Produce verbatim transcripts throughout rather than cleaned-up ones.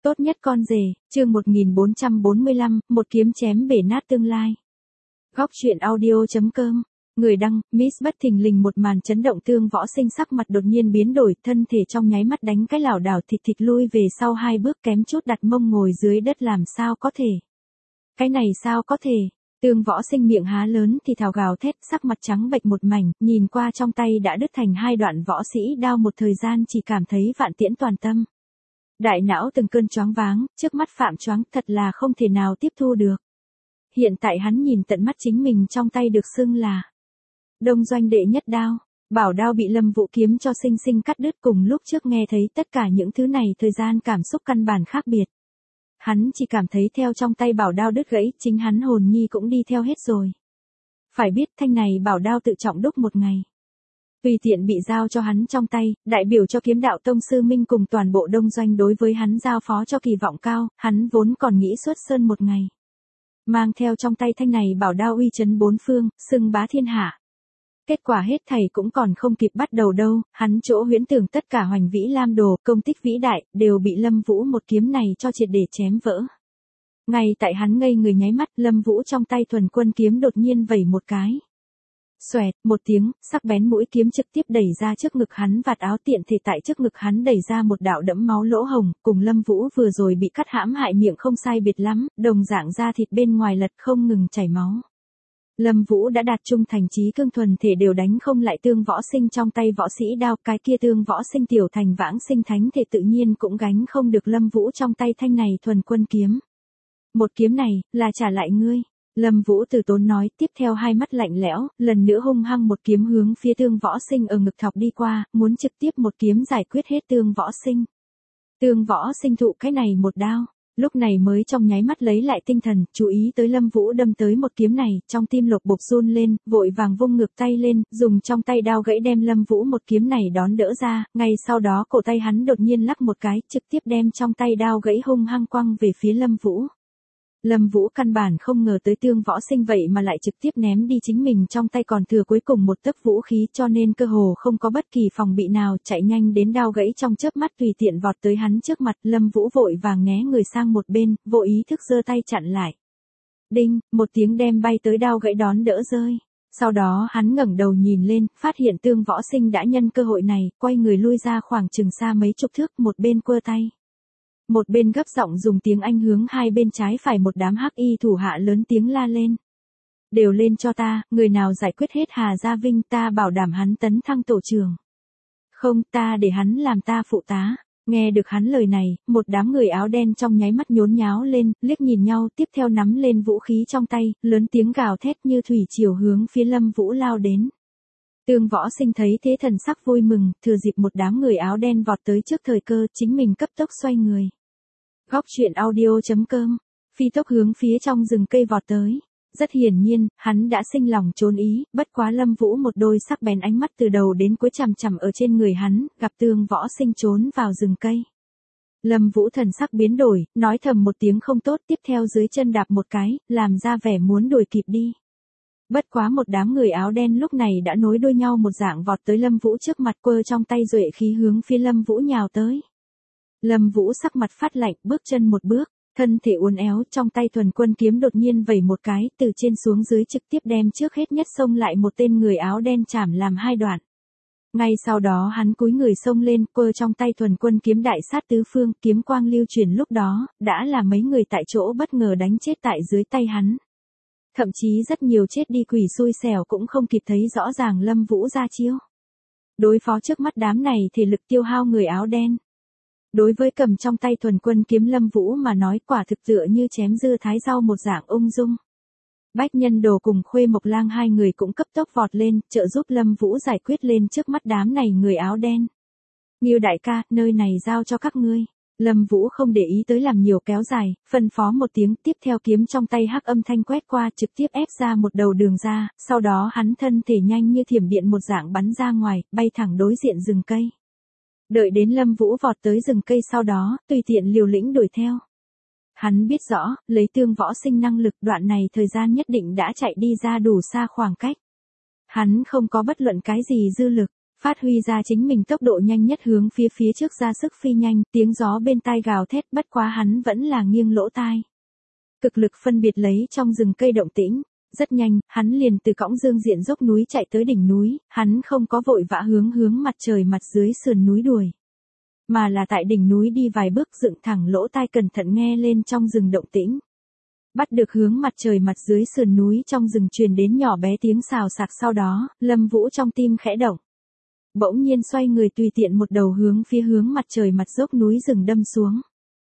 Tốt nhất con rể, chương một nghìn bốn trăm bốn mươi lăm, một kiếm chém bể nát tương lai. Góc truyện audio chấm com. Người đăng, Miss bất thình lình một màn chấn động Tương Võ Sinh sắc mặt đột nhiên biến đổi, thân thể trong nháy mắt đánh cái lảo đảo thịt thịt lui về sau hai bước kém chút đặt mông ngồi dưới đất làm sao có thể. Cái này sao có thể. Tương Võ Sinh miệng há lớn thì thào gào thét, sắc mặt trắng bệch một mảnh, nhìn qua trong tay đã đứt thành hai đoạn võ sĩ đao một thời gian chỉ cảm thấy vạn tiễn toàn tâm. Đại não từng cơn choáng váng, trước mắt phạm choáng thật là không thể nào tiếp thu được. Hiện tại hắn nhìn tận mắt chính mình trong tay được xưng là Đông Doanh đệ nhất đao, bảo đao bị Lâm Vũ kiếm cho sinh sinh cắt đứt, cùng lúc trước nghe thấy tất cả những thứ này thời gian cảm xúc căn bản khác biệt. Hắn chỉ cảm thấy theo trong tay bảo đao đứt gãy, chính hắn hồn nhi cũng đi theo hết rồi. Phải biết thanh này bảo đao tự trọng đúc một ngày. Tùy tiện bị giao cho hắn trong tay, đại biểu cho kiếm đạo tông sư Minh cùng toàn bộ Đông Doanh đối với hắn giao phó cho kỳ vọng cao, hắn vốn còn nghĩ xuất sơn một ngày. Mang theo trong tay thanh này bảo đao uy chấn bốn phương, xưng bá thiên hạ. Kết quả hết thảy cũng còn không kịp bắt đầu đâu, hắn chỗ huyễn tưởng tất cả hoành vĩ lam đồ, công tích vĩ đại, đều bị Lâm Vũ một kiếm này cho triệt để chém vỡ. Ngay tại hắn ngây người nháy mắt, Lâm Vũ trong tay thuần quân kiếm đột nhiên vẩy một cái. Xoẹt, một tiếng, sắc bén mũi kiếm trực tiếp đẩy ra trước ngực hắn, vạt áo tiện thể tại trước ngực hắn đẩy ra một đạo đẫm máu lỗ hồng, cùng Lâm Vũ vừa rồi bị cắt hãm hại miệng không sai biệt lắm, đồng dạng da thịt bên ngoài lật không ngừng chảy máu. Lâm Vũ đã đạt trung thành trí cương, thuần thể đều đánh không lại Tương Võ Sinh trong tay võ sĩ đao, cái kia Tương Võ Sinh tiểu thành vãng sinh thánh thể tự nhiên cũng gánh không được Lâm Vũ trong tay thanh này thuần quân kiếm. Một kiếm này, là trả lại ngươi. Lâm Vũ từ tốn nói, tiếp theo hai mắt lạnh lẽo, lần nữa hung hăng một kiếm hướng phía Tương Võ Sinh ở ngực thọc đi qua, muốn trực tiếp một kiếm giải quyết hết Tương Võ Sinh. Tương Võ Sinh thụ cái này một đao, lúc này mới trong nháy mắt lấy lại tinh thần, chú ý tới Lâm Vũ đâm tới một kiếm này, trong tim lục bục run lên, vội vàng vung ngược tay lên, dùng trong tay đao gãy đem Lâm Vũ một kiếm này đón đỡ ra, ngay sau đó cổ tay hắn đột nhiên lắc một cái, trực tiếp đem trong tay đao gãy hung hăng quăng về phía Lâm Vũ. Lâm Vũ căn bản không ngờ tới Tương Võ Sinh vậy mà lại trực tiếp ném đi chính mình trong tay còn thừa cuối cùng một tấc vũ khí, cho nên cơ hồ không có bất kỳ phòng bị nào, chạy nhanh đến đao gãy trong chớp mắt tùy tiện vọt tới hắn trước mặt. Lâm Vũ vội vàng né người sang một bên, vô ý thức giơ tay chặn lại. Đinh, một tiếng đem bay tới đao gãy đón đỡ rơi. Sau đó hắn ngẩng đầu nhìn lên, phát hiện Tương Võ Sinh đã nhân cơ hội này, quay người lui ra khoảng chừng xa mấy chục thước, một bên quơ tay. Một bên gấp giọng dùng tiếng Anh hướng hai bên trái phải một đám hắc y thủ hạ lớn tiếng la lên. Đều lên cho ta, người nào giải quyết hết Hà Gia Vinh ta bảo đảm hắn tấn thăng tổ trưởng. Không, ta để hắn làm ta phụ tá. Nghe được hắn lời này, một đám người áo đen trong nháy mắt nhốn nháo lên, liếc nhìn nhau, tiếp theo nắm lên vũ khí trong tay, lớn tiếng gào thét như thủy triều hướng phía Lâm Vũ lao đến. Tương Võ Sinh thấy thế thần sắc vui mừng, thừa dịp một đám người áo đen vọt tới trước thời cơ, chính mình cấp tốc xoay người. Góc truyện audio chấm com, phi tốc hướng phía trong rừng cây vọt tới. Rất hiển nhiên, hắn đã sinh lòng trốn ý, bất quá Lâm Vũ một đôi sắc bén ánh mắt từ đầu đến cuối chằm chằm ở trên người hắn, gặp Tương Võ Sinh trốn vào rừng cây. Lâm Vũ thần sắc biến đổi, nói thầm một tiếng không tốt, tiếp theo dưới chân đạp một cái, làm ra vẻ muốn đuổi kịp đi. Bất quá một đám người áo đen lúc này đã nối đuôi nhau một dạng vọt tới Lâm Vũ trước mặt, quơ trong tay duệ khí hướng phía Lâm Vũ nhào tới. Lâm Vũ sắc mặt phát lạnh, bước chân một bước, thân thể uốn éo, trong tay thuần quân kiếm đột nhiên vẩy một cái, từ trên xuống dưới trực tiếp đem trước hết nhất xông lại một tên người áo đen chảm làm hai đoạn. Ngay sau đó hắn cúi người xông lên, quơ trong tay thuần quân kiếm đại sát tứ phương, kiếm quang lưu chuyển, lúc đó đã là mấy người tại chỗ bất ngờ đánh chết tại dưới tay hắn. Thậm chí rất nhiều chết đi quỷ xui xẻo cũng không kịp thấy rõ ràng Lâm Vũ ra chiêu. Đối phó trước mắt đám này thể lực tiêu hao người áo đen. Đối với cầm trong tay thuần quân kiếm Lâm Vũ mà nói, quả thực tựa như chém dưa thái rau một dạng ung dung. Bách Nhân Đồ cùng Khuê Mộc Lang hai người cũng cấp tốc vọt lên, trợ giúp Lâm Vũ giải quyết lên trước mắt đám này người áo đen. Ngưu đại ca, nơi này giao cho các ngươi. Lâm Vũ không để ý tới làm nhiều kéo dài, phân phó một tiếng, tiếp theo kiếm trong tay hắc âm thanh quét qua, trực tiếp ép ra một đầu đường ra, sau đó hắn thân thể nhanh như thiểm điện một dạng bắn ra ngoài, bay thẳng đối diện rừng cây. Đợi đến Lâm Vũ vọt tới rừng cây sau đó, tùy tiện liều lĩnh đuổi theo. Hắn biết rõ, lấy Tương Võ Sinh năng lực, đoạn này thời gian nhất định đã chạy đi ra đủ xa khoảng cách. Hắn không có bất luận cái gì dư lực. Phát huy ra chính mình tốc độ nhanh nhất hướng phía phía trước ra sức phi nhanh, tiếng gió bên tai gào thét, bất quá hắn vẫn là nghiêng lỗ tai. Cực lực phân biệt lấy trong rừng cây động tĩnh, rất nhanh, hắn liền từ cõng dương diện dốc núi chạy tới đỉnh núi, hắn không có vội vã hướng hướng mặt trời mặt dưới sườn núi đuổi, mà là tại đỉnh núi đi vài bước dựng thẳng lỗ tai cẩn thận nghe lên trong rừng động tĩnh. Bắt được hướng mặt trời mặt dưới sườn núi trong rừng truyền đến nhỏ bé tiếng xào xạc, sau đó, Lâm Vũ trong tim khẽ động. Bỗng nhiên xoay người tùy tiện một đầu hướng phía hướng mặt trời mặt dốc núi rừng đâm xuống.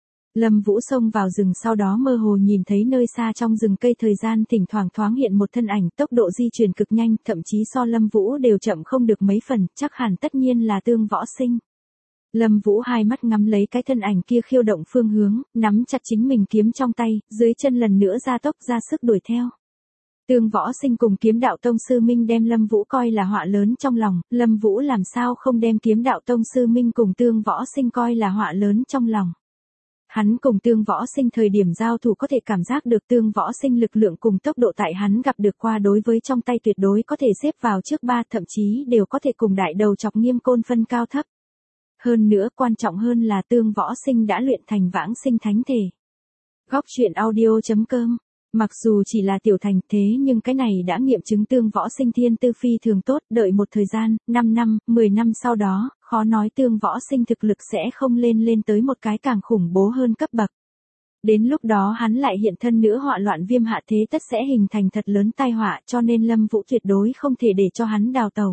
Lâm Vũ xông vào rừng, sau đó mơ hồ nhìn thấy nơi xa trong rừng cây thời gian thỉnh thoảng thoáng hiện một thân ảnh, tốc độ di chuyển cực nhanh, thậm chí so Lâm Vũ đều chậm không được mấy phần, chắc hẳn tất nhiên là Tương Võ Sinh. Lâm Vũ hai mắt ngắm lấy cái thân ảnh kia khiêu động phương hướng, nắm chặt chính mình kiếm trong tay, dưới chân lần nữa gia tốc ra sức đuổi theo. Tương Võ Sinh cùng Kiếm Đạo Tông Sư Minh đem Lâm Vũ coi là họa lớn trong lòng, Lâm Vũ làm sao không đem Kiếm Đạo Tông Sư Minh cùng Tương Võ Sinh coi là họa lớn trong lòng. Hắn cùng Tương Võ Sinh thời điểm giao thủ có thể cảm giác được Tương Võ Sinh lực lượng cùng tốc độ tại hắn gặp được qua đối với trong tay tuyệt đối có thể xếp vào trước ba, thậm chí đều có thể cùng đại đầu chọc Nghiêm Côn phân cao thấp. Hơn nữa quan trọng hơn là Tương Võ Sinh đã luyện thành vãng sinh thánh thể. Góc truyện audio chấm com. Mặc dù chỉ là tiểu thành thế nhưng cái này đã nghiệm chứng Tương Võ Sinh thiên tư phi thường tốt, đợi một thời gian, năm năm, mười năm sau đó, khó nói Tương Võ Sinh thực lực sẽ không lên lên tới một cái càng khủng bố hơn cấp bậc. Đến lúc đó hắn lại hiện thân nữa họa loạn viêm hạ thế tất sẽ hình thành thật lớn tai họa, cho nên Lâm Vũ tuyệt đối không thể để cho hắn đào tẩu.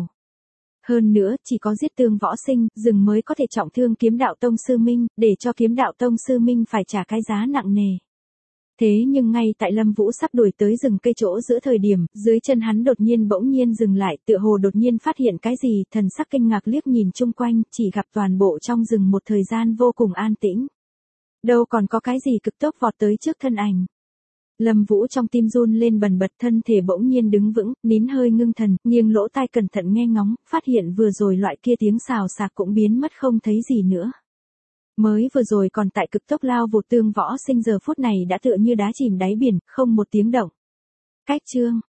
Hơn nữa, chỉ có giết Tương Võ Sinh, rừng mới có thể trọng thương Kiếm Đạo Tông Sư Minh, để cho Kiếm Đạo Tông Sư Minh phải trả cái giá nặng nề. Thế nhưng ngay tại Lâm Vũ sắp đuổi tới rừng cây chỗ giữa thời điểm, dưới chân hắn đột nhiên bỗng nhiên dừng lại, tựa hồ đột nhiên phát hiện cái gì, thần sắc kinh ngạc liếc nhìn chung quanh, chỉ gặp toàn bộ trong rừng một thời gian vô cùng an tĩnh. Đâu còn có cái gì cực tốc vọt tới trước thân ảnh. Lâm Vũ trong tim run lên bần bật, thân thể bỗng nhiên đứng vững, nín hơi ngưng thần, nghiêng lỗ tai cẩn thận nghe ngóng, phát hiện vừa rồi loại kia tiếng xào xạc cũng biến mất không thấy gì nữa. Mới vừa rồi còn tại cực tốc lao vụt Tương Võ Sinh giờ phút này đã tựa như đá chìm đáy biển, không một tiếng động. Cách chương